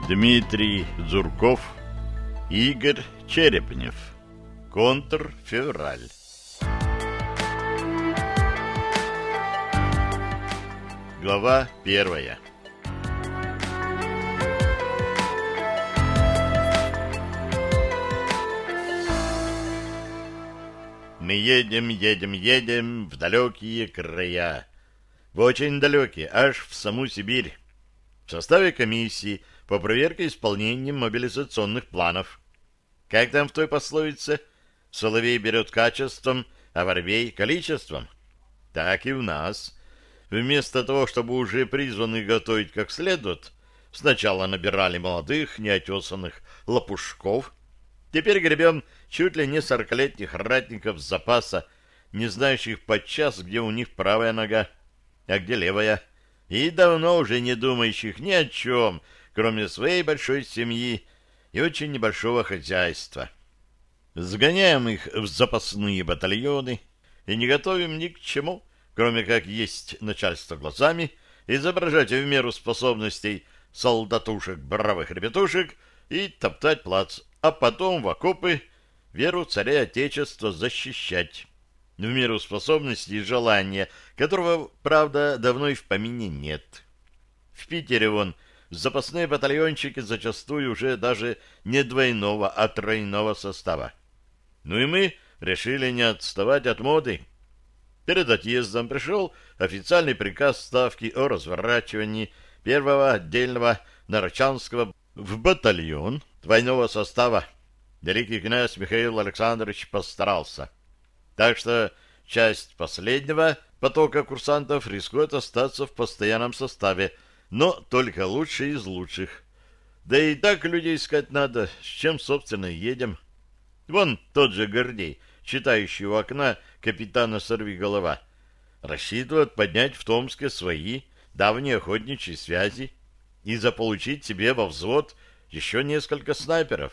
Дмитрий Дзурков, Игорь Черепнев. Контрфевраль. Глава 1. Мы едем в далекие края. В очень далекие, аж в саму Сибирь. В составе комиссии по проверке исполнения мобилизационных планов. Как там в той пословице? Соловей берет качеством, а воробей — количеством. Так и у нас. Вместо того, чтобы уже призванных готовить как следует, сначала набирали молодых, неотесанных лопушков. Теперь гребем чуть ли не 40-летних ратников с запаса, не знающих подчас, где у них правая нога, а где левая, и давно уже не думающих ни о чем, кроме своей большой семьи и очень небольшого хозяйства. Сгоняем их в запасные батальоны и не готовим ни к чему, кроме как есть начальство глазами, изображать в меру способностей солдатушек, бравых ребятушек и топтать плац, а потом в окопы веру царя Отечества защищать, в меру способностей и желания, которого, правда, давно и в помине нет. В Питере вон запасные батальончики зачастую уже даже не двойного, а тройного состава. Ну и мы решили не отставать от моды. Перед отъездом пришел официальный приказ Ставки о разворачивании первого отдельного Нарочанского в батальон двойного состава. Великий князь Михаил Александрович постарался. Так что часть последнего потока курсантов рискует остаться в постоянном составе, но только лучшие из лучших. Да и так людей искать надо, с чем, собственно, едем. Вон тот же Гордей, читающий у окна капитана Сорвиголова, рассчитывает поднять в Томске свои давние охотничьи связи и заполучить себе во взвод еще несколько снайперов.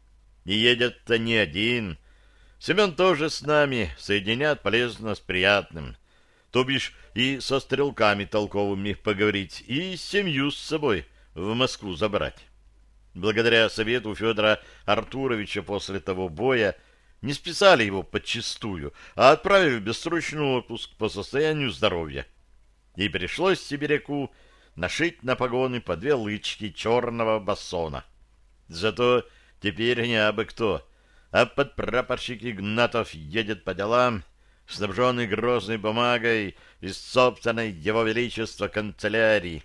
И едет-то не один. Семен тоже с нами, соединят полезно с приятным. То бишь и со стрелками толковыми поговорить, и семью с собой в Москву забрать. Благодаря совету Федора Артуровича после того боя не списали его подчистую, а отправили в бессрочный отпуск по состоянию здоровья. И пришлось сибиряку нашить на погоны по 2 лычки черного бассона. Зато теперь не абы кто, а подпрапорщик Игнатов едет по делам, снабженный грозной бумагой из собственной его величества канцелярии.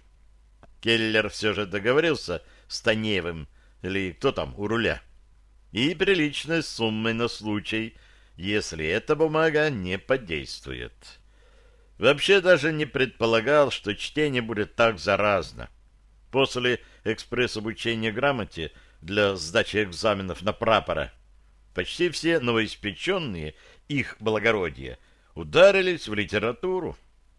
Келлер все же договорился с Танеевым, или кто там у руля, и приличной суммой на случай, если эта бумага не подействует. Вообще даже не предполагал, что чтение будет так заразно. После экспресс-обучения грамоте для сдачи экзаменов на прапора почти все новоиспеченные, их благородие, ударились в литературу.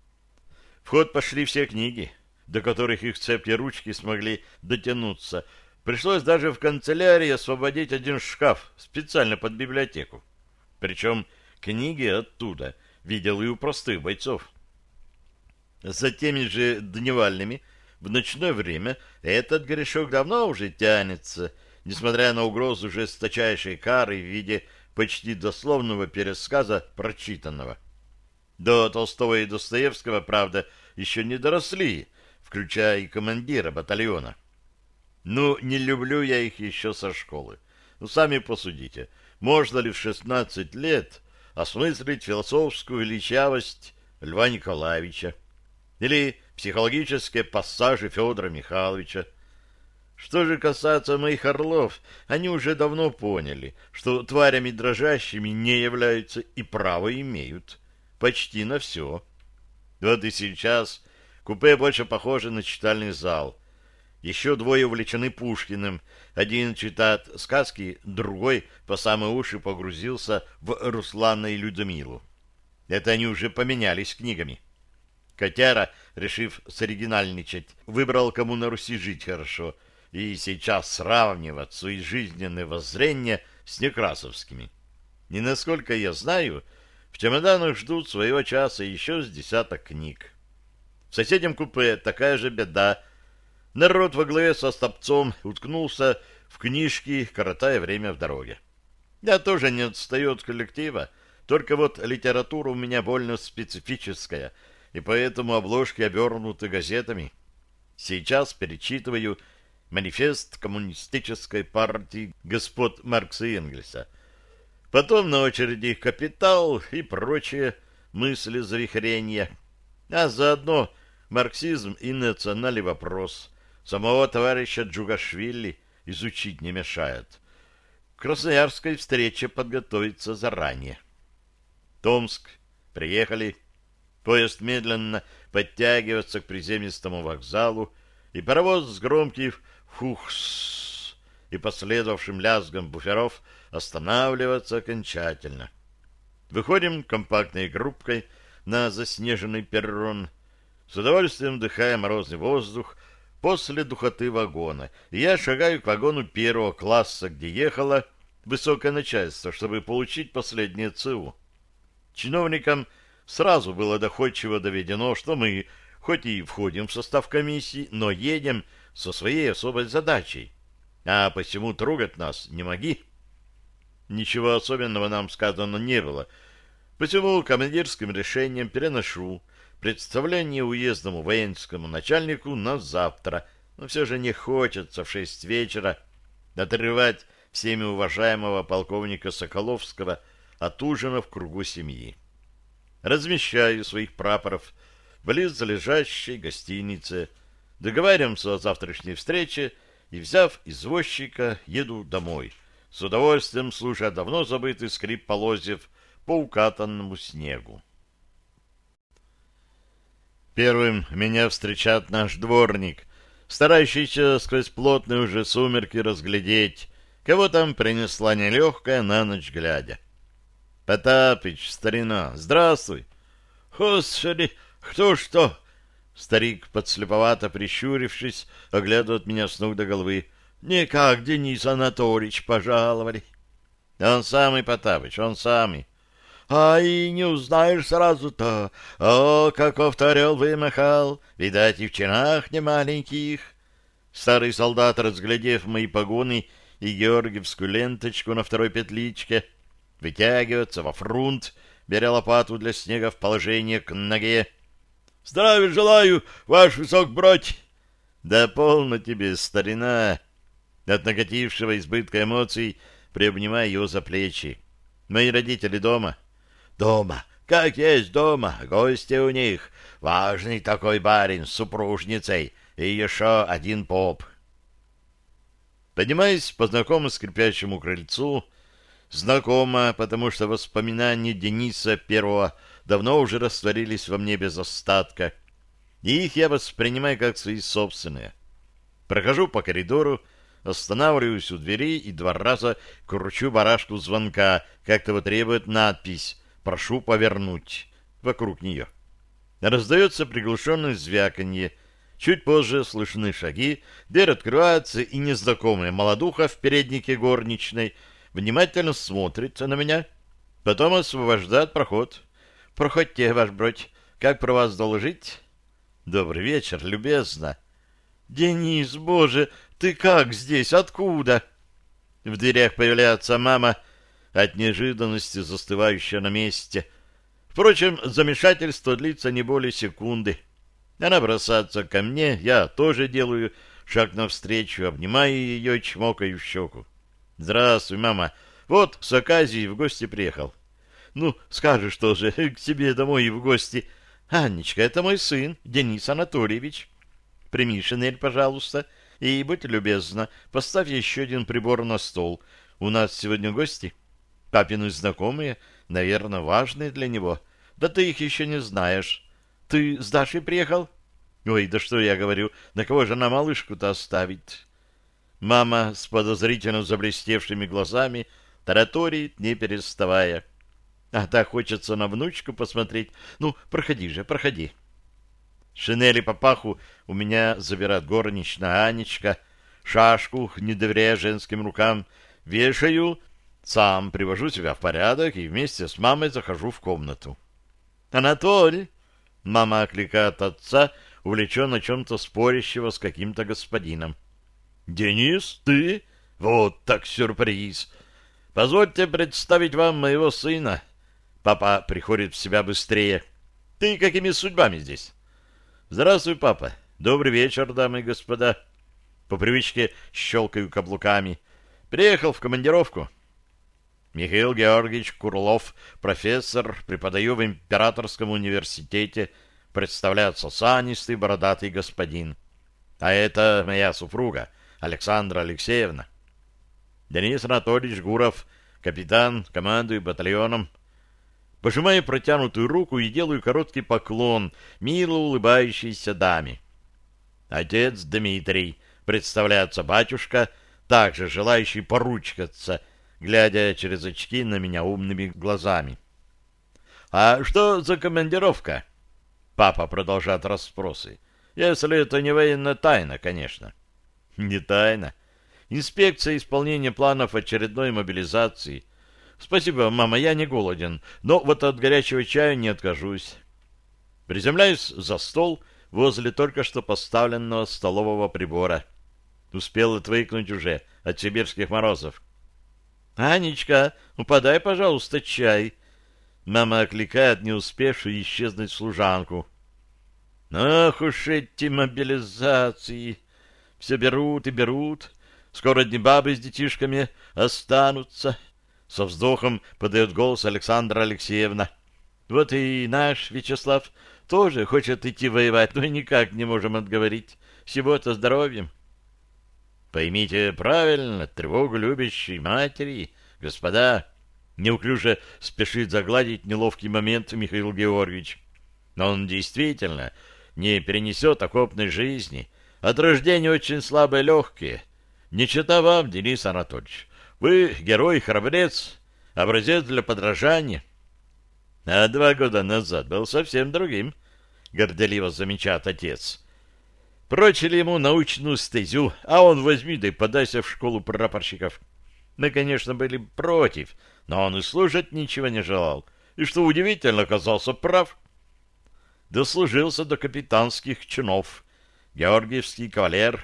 В ход пошли все книги, до которых их цепкие ручки смогли дотянуться. Пришлось даже в канцелярии освободить один шкаф специально под библиотеку. Причем книги оттуда видел и у простых бойцов. За теми же дневальными в ночное время этот грешок давно уже тянется, несмотря на угрозу жесточайшей кары в виде почти дословного пересказа прочитанного. До Толстого и Достоевского, правда, еще не доросли, включая и командира батальона. Ну, не люблю я их еще со школы. Ну, сами посудите, можно ли в 16 лет осмыслить философскую величавость Льва Николаевича или психологические пассажи Федора Михайловича? Что же касается моих орлов, они уже давно поняли, что тварями дрожащими не являются и право имеют. Почти на все. Вот и сейчас купе больше похоже на читальный зал. Еще двое увлечены Пушкиным. Один читает сказки, другой по самые уши погрузился в Руслана и Людмилу. Это они уже поменялись книгами. Котяра, решив соригинальничать, выбрал, кому на Руси жить хорошо, и сейчас сравнивать свои жизненные воззрения с некрасовскими. И, насколько я знаю, в чемоданах ждут своего часа еще с 10 книг. В соседнем купе такая же беда. Народ во главе со Стопцом уткнулся в книжки, коротая время в дороге. Я тоже не отстаю от коллектива, только вот литература у меня больно специфическая, и поэтому обложки обернуты газетами. Сейчас перечитываю манифест коммунистической партии господ Маркса и Энгельса. Потом на очереди «Капитал» и прочие мысли-завихрения. А заодно марксизм и национальный вопрос. Самого товарища Джугашвили изучить не мешает. К красноярской встрече подготовиться заранее. Томск. Приехали. Поезд медленно подтягивается к приземистому вокзалу, и паровоз с громким «фухс» и последовавшим лязгом буферов останавливается окончательно. Выходим компактной группкой на заснеженный перрон, с удовольствием вдыхая морозный воздух после духоты вагона, и я шагаю к вагону первого класса, где ехало высокое начальство, чтобы получить последнее ЦУ. Чиновникам сразу было доходчиво доведено, что мы, хоть и входим в состав комиссии, но едем со своей особой задачей, а посему трогать нас не моги. Ничего особенного нам сказано не было, посему командирским решением переношу представление уездному воинскому начальнику на завтра, но все же не хочется в 6 вечера отрывать всеми уважаемого полковника Соколовского от ужина в кругу семьи. Размещаю своих прапоров в близлежащей гостинице, договариваемся о завтрашней встрече и, взяв извозчика, еду домой, с удовольствием слушая давно забытый скрип полозьев по укатанному снегу. Первым меня встречает наш дворник, старающийся сквозь плотные уже сумерки разглядеть, кого там принесла нелегкая на ночь глядя. «Потапыч, старина, здравствуй!» «Господи, кто что?» Старик, подслеповато прищурившись, оглядывает меня с ног до головы. «Никак, Денис Анатольевич, пожаловали». «Он самый, Потапыч, он самый». «А и не узнаешь сразу-то. О, каков орел вымахал, видать, и в чинах не маленьких». Старый солдат, разглядев мои погоны и георгиевскую ленточку на второй петличке, вытягивается во фрунт, беря лопату для снега в положение к ноге. «Здравия желаю, ваш высокбродь!» «Да полно тебе, старина!» От накатившего избытка эмоций приобнимаю его за плечи. «Мои родители дома?» «Дома, как есть дома, гости у них. Важный такой барин с супружницей и еще один поп». Поднимаясь по знакомому скрипящему крыльцу, знакомо, потому что воспоминания Дениса Первого давно уже растворились во мне без остатка, и их я воспринимаю как свои собственные. Прохожу по коридору, останавливаюсь у двери и 2 раза кручу барашку звонка, как того требует надпись «Прошу повернуть» вокруг нее. Раздается приглушенное звяканье. Чуть позже слышны шаги, дверь открывается, и незнакомая молодуха в переднике горничной внимательно смотрится на меня, потом освобождает проход. «Проходьте, ваш бродь, как про вас доложить?» «Добрый вечер, любезно». «Денис, боже, ты как здесь? Откуда?» В дверях появляется мама, от неожиданности застывающая на месте. Впрочем, замешательство длится не более секунды. Она бросается ко мне, я тоже делаю шаг навстречу, обнимаю ее и чмокаю в щеку. «Здравствуй, мама. Вот с Аказией в гости приехал». «Ну, скажешь тоже, к тебе домой и в гости». «Анечка, это мой сын, Денис Анатольевич. Прими шинель, пожалуйста, и будь любезна, поставь еще один прибор на стол. У нас сегодня гости. Папины знакомые, наверное, важные для него. Да ты их еще не знаешь. Ты с Дашей приехал?» «Ой, да что я говорю, на кого же она малышку-то оставить?» Мама с подозрительно заблестевшими глазами тараторит, не переставая. «А так хочется на внучку посмотреть. Ну, проходи же, проходи». Шинели по паху у меня забирает горничная Анечка. Шашку, не доверяя женским рукам, вешаю, сам привожу себя в порядок и вместе с мамой захожу в комнату. «Анатолий!» — мама окликает отца, увлечен о чем-то спорящего с каким-то господином. «Денис, ты? Вот так сюрприз! Позвольте представить вам моего сына». Папа приходит в себя быстрее. «Ты какими судьбами здесь?» «Здравствуй, папа. Добрый вечер, дамы и господа». По привычке щелкаю каблуками. «Приехал в командировку». Михаил Георгиевич Курлов, профессор, преподаю в Императорском университете, представляется осанистый бородатый господин. А это моя супруга, Александра Алексеевна. Денис Анатольевич Гуров, капитан, командую батальоном. Пожимаю протянутую руку и делаю короткий поклон мило улыбающейся даме. Отец Дмитрий, представляется батюшка, также желающий поручкаться, глядя через очки на меня умными глазами. «А что за командировка?» Папа продолжает расспросы. «Если это не военная тайна, конечно». «Не тайна. Инспекция исполнения планов очередной мобилизации. Спасибо, мама, я не голоден, но вот от горячего чая не откажусь». Приземляюсь за стол возле только что поставленного столового прибора. Успел отвыкнуть уже от сибирских морозов. «Анечка, подай, пожалуйста, чай». Мама окликает не успевшую исчезнуть служанку. «Ах уж эти мобилизации! Все берут и берут. Скоро одни бабы с детишками останутся». Со вздохом подает голос Александра Алексеевна. «Вот и наш Вячеслав тоже хочет идти воевать, но никак не можем отговорить. Всего-то здоровьем». «Поймите правильно, тревогу любящей матери, господа», неуклюже спешит загладить неловкий момент Михаил Георгиевич. Но он действительно не перенесет окопной жизни. От рождения очень слабые легкие. Не чета вам, Денис Анатольевич. Вы герой, храбрец, образец для подражания. А 2 года назад был совсем другим, горделиво замечает отец. Прочили ему научную стезю, а он возьми да и подайся в школу прапорщиков. Мы, конечно, были против, но он и слушать ничего не желал. И, что удивительно, оказался прав. Дослужился до капитанских чинов. Георгиевский кавалер.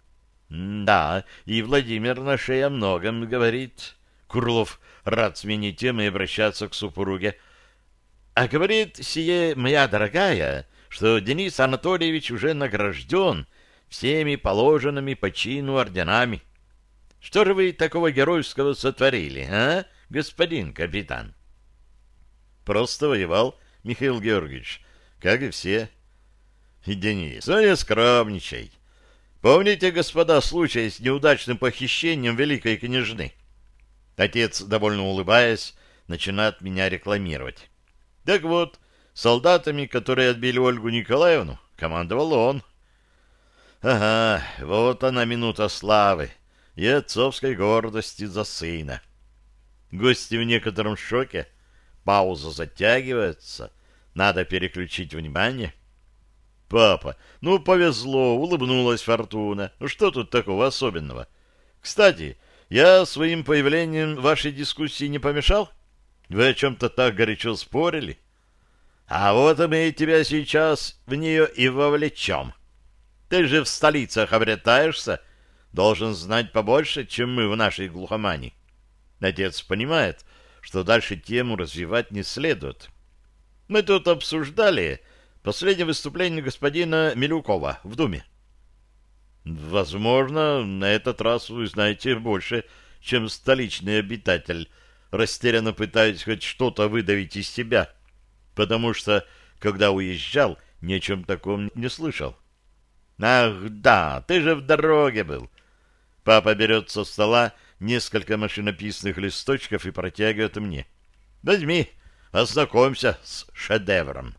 Да, и Владимир на шее о многом говорит. Курлов рад сменить тему и обращаться к супруге. А говорит сие, моя дорогая, что Денис Анатольевич уже награжден всеми положенными по чину орденами. Что же вы такого геройского сотворили, а, господин капитан? Просто воевал, Михаил Георгиевич, как и все. И Денис, не скромничай. Помните, господа, случай с неудачным похищением великой княжны? Отец, довольно улыбаясь, начинает меня рекламировать. Так вот, солдатами, которые отбили Ольгу Николаевну, командовал он. Ага, вот она минута славы и отцовской гордости за сына. Гости в некотором шоке. Пауза затягивается. Надо переключить внимание. Папа, ну повезло, улыбнулась фортуна. Ну что тут такого особенного? Кстати, я своим появлением вашей дискуссии не помешал? Вы о чем-то так горячо спорили? А вот мы тебя сейчас в нее и вовлечем. Ты же в столицах обретаешься, должен знать побольше, чем мы в нашей глухомани. Отец понимает, что дальше тему развивать не следует. Мы тут обсуждали последнее выступление господина Милюкова в Думе. Возможно, на этот раз вы знаете больше, чем столичный обитатель, растерянно пытаясь хоть что-то выдавить из себя, потому что, когда уезжал, ни о чем таком не слышал. Ах, да, ты же в дороге был. Папа берет со стола несколько машинописных листочков и протягивает мне. Возьми, ознакомься с шедевром.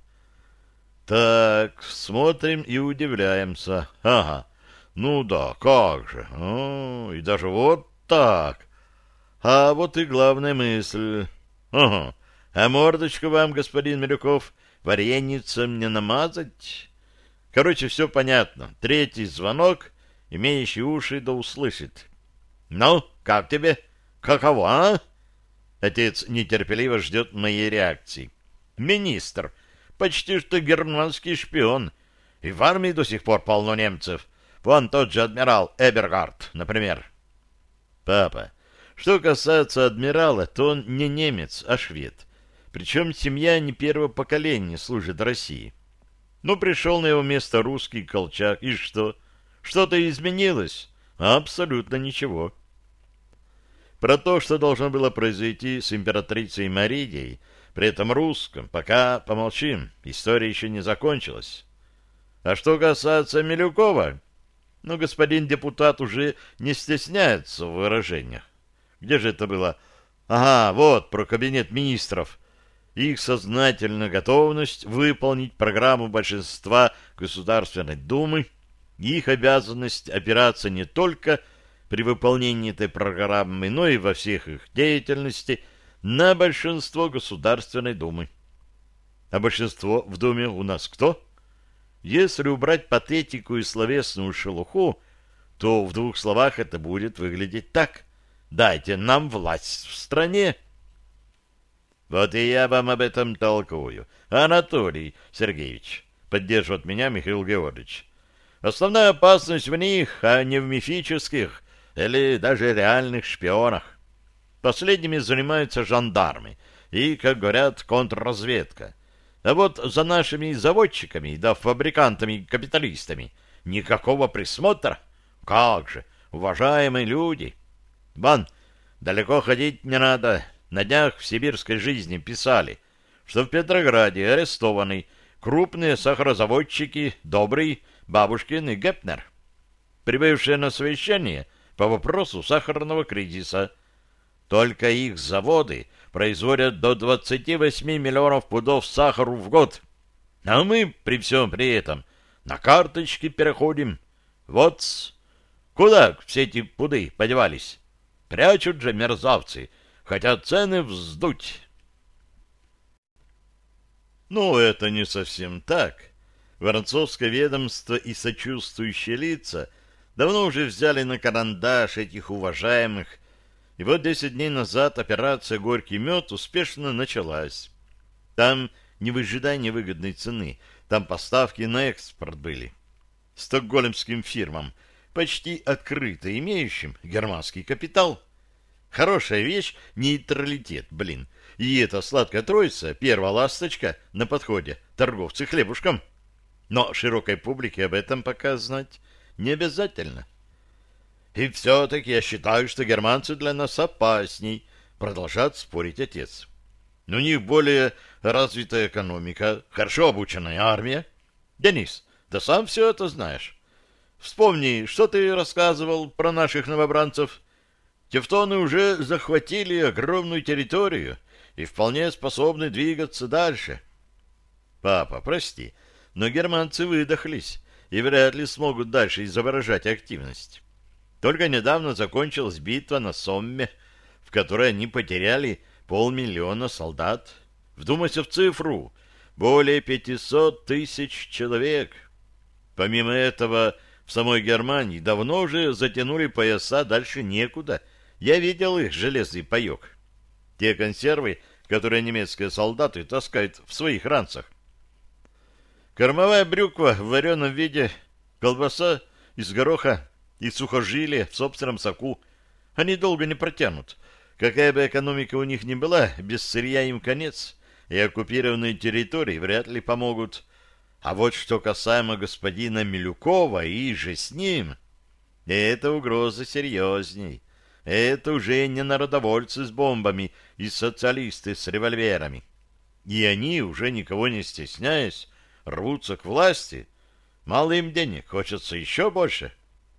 Так, смотрим и удивляемся. Ага, ну да, как же. О, и даже вот так. А вот и главная мысль. Ага, а мордочку вам, господин Милюков, вареницем не намазать? Короче, все понятно. Третий звонок, имеющий уши, да услышит. Ну, как тебе? Каково, а? Отец нетерпеливо ждет моей реакции. Министр, почти что германский шпион. И в армии до сих пор полно немцев. Вон тот же адмирал Эбергард, например. Папа, что касается адмирала, то он не немец, а швед. Причем семья не первого поколения служит России. Ну, пришел на его место русский Колчак, и что? Что-то изменилось? Абсолютно ничего. Про то, что должно было произойти с императрицей Марией, при этом русском, пока помолчим, история еще не закончилась. А что касается Милюкова, ну, господин депутат уже не стесняется в выражениях. Где же это было? Ага, вот, про кабинет министров. Их сознательная готовность выполнить программу большинства Государственной Думы, их обязанность опираться не только при выполнении этой программы, но и во всех их деятельности на большинство Государственной Думы. А большинство в Думе у нас кто? Если убрать патетику и словесную шелуху, то в двух словах это будет выглядеть так. Дайте нам власть в стране. Вот и я вам об этом толкую. Анатолий Сергеевич, поддерживает меня Михаил Георгиевич. Основная опасность в них, а не в мифических или даже реальных шпионах. Последними занимаются жандармы и, как говорят, контрразведка. А вот за нашими заводчиками, да фабрикантами-капиталистами никакого присмотра. Как же, уважаемые люди! Вон, далеко ходить не надо. На днях в «Сибирской жизни» писали, что в Петрограде арестованы крупные сахарозаводчики Добрый, Бабушкин и Гепнер, прибывшие на совещание по вопросу сахарного кризиса. Только их заводы производят до 28 миллионов пудов сахара в год. А мы при всем при этом на карточки переходим. Вот куда все эти пуды подевались? Прячут же мерзавцы, хотят цены вздуть. Ну, это не совсем так. Воронцовское ведомство и сочувствующие лица давно уже взяли на карандаш этих уважаемых. И вот 10 дней назад операция «Горький мед» успешно началась. Там не выжидание выгодной цены, там поставки на экспорт были. Стокгольмским фирмам, почти открыто имеющим германский капитал. Хорошая вещь — нейтралитет, блин. И эта сладкая троица, первая ласточка на подходе, торговцы хлебушком. Но широкой публике об этом пока знать не обязательно. И все-таки я считаю, что германцы для нас опасней, продолжает спорить отец. У них более развитая экономика, хорошо обученная армия. Денис, ты сам все это знаешь. Вспомни, что ты рассказывал про наших новобранцев. Тевтоны уже захватили огромную территорию и вполне способны двигаться дальше. Папа, прости, но германцы выдохлись и вряд ли смогут дальше изображать активность. Только недавно закончилась битва на Сомме, в которой они потеряли 500 000 солдат. Вдумайся в цифру. Более 500 000 человек. Помимо этого, в самой Германии давно уже затянули пояса, дальше некуда. Я видел их железный паек. Те консервы, которые немецкие солдаты таскают в своих ранцах. Кормовая брюква в вареном виде, колбаса из гороха и сухожилия в собственном соку. Они долго не протянут. Какая бы экономика у них ни была, без сырья им конец, и оккупированные территории вряд ли помогут. А вот что касаемо господина Милюкова и же с ним, это угроза серьезней. Это уже не народовольцы с бомбами и социалисты с револьверами. И они, уже никого не стесняясь, рвутся к власти. Мало им денег, хочется еще больше.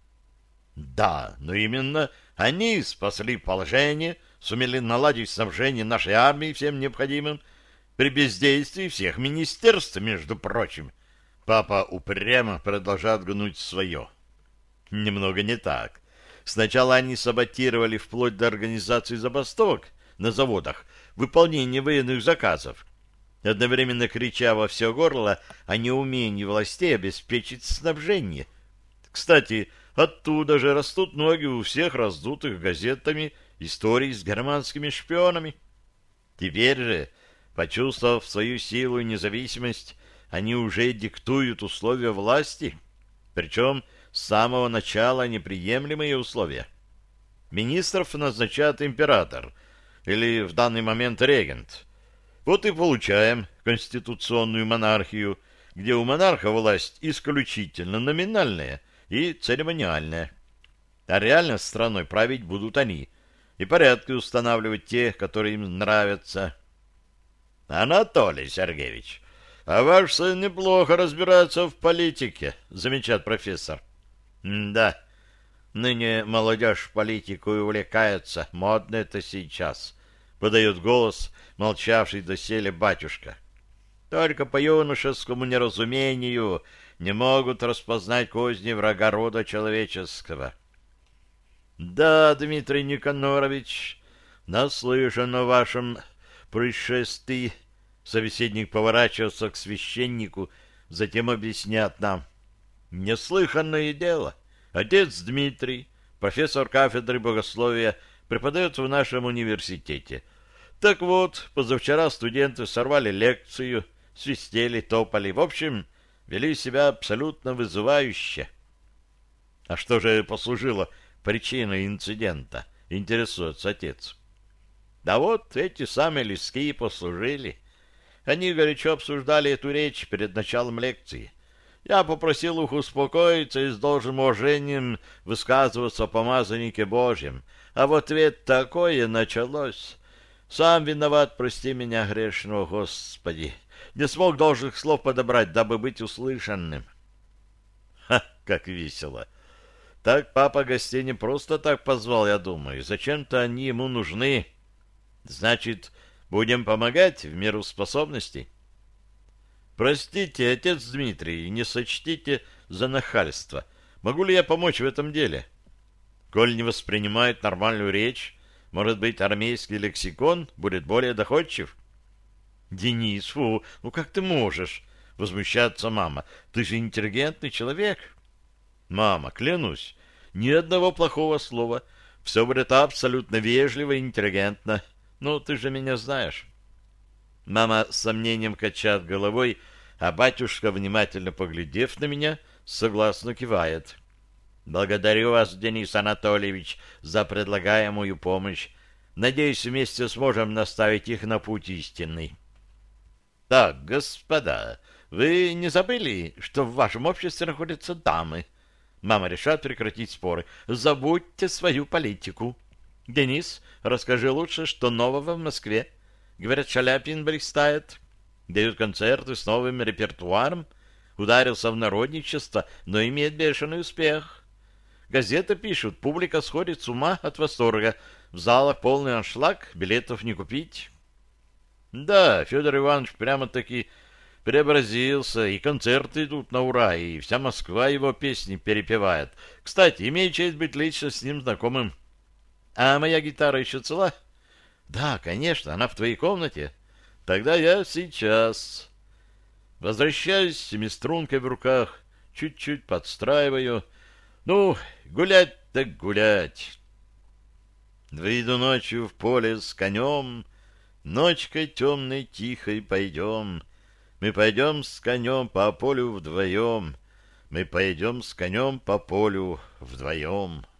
Да, но именно они спасли положение, сумели наладить снабжение нашей армии всем необходимым, при бездействии всех министерств, между прочим. Папа упрямо продолжает гнуть свое. Немного не так. Сначала они саботировали вплоть до организации забастовок на заводах, выполнения военных заказов, одновременно крича во все горло о неумении властей обеспечить снабжение. Кстати, оттуда же растут ноги у всех раздутых газетами историй с германскими шпионами. Теперь же, почувствовав свою силу и независимость, они уже диктуют условия власти, причем с самого начала неприемлемые условия. Министров назначает император, или в данный момент регент. Вот и получаем конституционную монархию, где у монарха власть исключительно номинальная и церемониальная. А реально страной править будут они, и порядки устанавливать те, которые им нравятся. Анатолий Сергеевич, а ваш сын неплохо разбирается в политике, замечает профессор. Да, ныне молодежь политикой увлекается, модно это сейчас, подает голос молчавший доселе батюшка. Только по юношескому неразумению не могут распознать козни врага рода человеческого. Да, Дмитрий Никанорович, наслышан о вашем происшествии. Собеседник поворачивался к священнику, затем объяснят нам. Неслыханное дело. Отец Дмитрий, профессор кафедры богословия, преподает в нашем университете. Так вот, позавчера студенты сорвали лекцию, свистели, топали. В общем, вели себя абсолютно вызывающе. А что же послужило причиной инцидента, интересуется отец. Да вот эти самые листки послужили. Они горячо обсуждали эту речь перед началом лекции. Я попросил их успокоиться и с должным уважением высказываться о помазаннике Божьем. А в ответ такое началось. Сам виноват, прости меня, грешного, Господи. Не смог должных слов подобрать, дабы быть услышанным. Ха, как весело. Так папа гостей не просто так позвал, я думаю. Зачем-то они ему нужны. Значит, будем помогать в меру способностей. Простите, отец Дмитрий, не сочтите за нахальство. Могу ли я помочь в этом деле? Коль не воспринимает нормальную речь, может быть, армейский лексикон будет более доходчив? Денис, фу, ну как ты можешь? Возмущается мама. Ты же интеллигентный человек. Мама, клянусь, ни одного плохого слова. Все будет абсолютно вежливо и интеллигентно. Ну, ты же меня знаешь. Мама с сомнением качает головой, а батюшка, внимательно поглядев на меня, согласно кивает. Благодарю вас, Денис Анатольевич, за предлагаемую помощь. Надеюсь, вместе сможем наставить их на путь истинный. Так, господа, вы не забыли, что в вашем обществе находятся дамы? Мама решает прекратить споры. Забудьте свою политику. Денис, расскажи лучше, что нового в Москве. Говорят, Шаляпин блистает. Дают концерты с новым репертуаром. Ударился в народничество, но имеет бешеный успех. Газеты пишут, публика сходит с ума от восторга. В залах полный аншлаг, билетов не купить. Да, Федор Иванович прямо-таки преобразился, и концерты идут на ура, и вся Москва его песни перепевает. Кстати, имею честь быть лично с ним знакомым. А моя гитара еще цела? Да, конечно, она в твоей комнате. Тогда я сейчас. Возвращаюсь с семистрункой в руках, чуть-чуть подстраиваю. Ну, гулять так гулять. Выйду ночью в поле с конем, ночкой темной тихой пойдем. Мы пойдем с конем по полю вдвоем. Мы пойдем с конем по полю вдвоем.